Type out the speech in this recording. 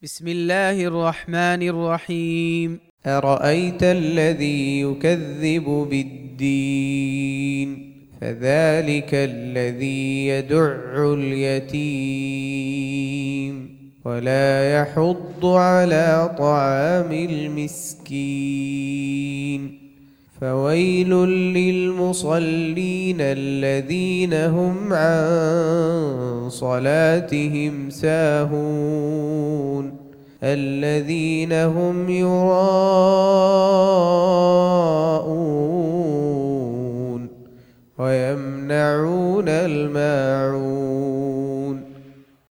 بسم الله الرحمن الرحيم. أرأيت الذي يكذب بالدين فذلك الذي يدع اليتيم ولا يحض على طعام المسكين فويل للمصلين الذين هم عن صلاتهم ساهون الذين هم يراءون ويمنعون الماعون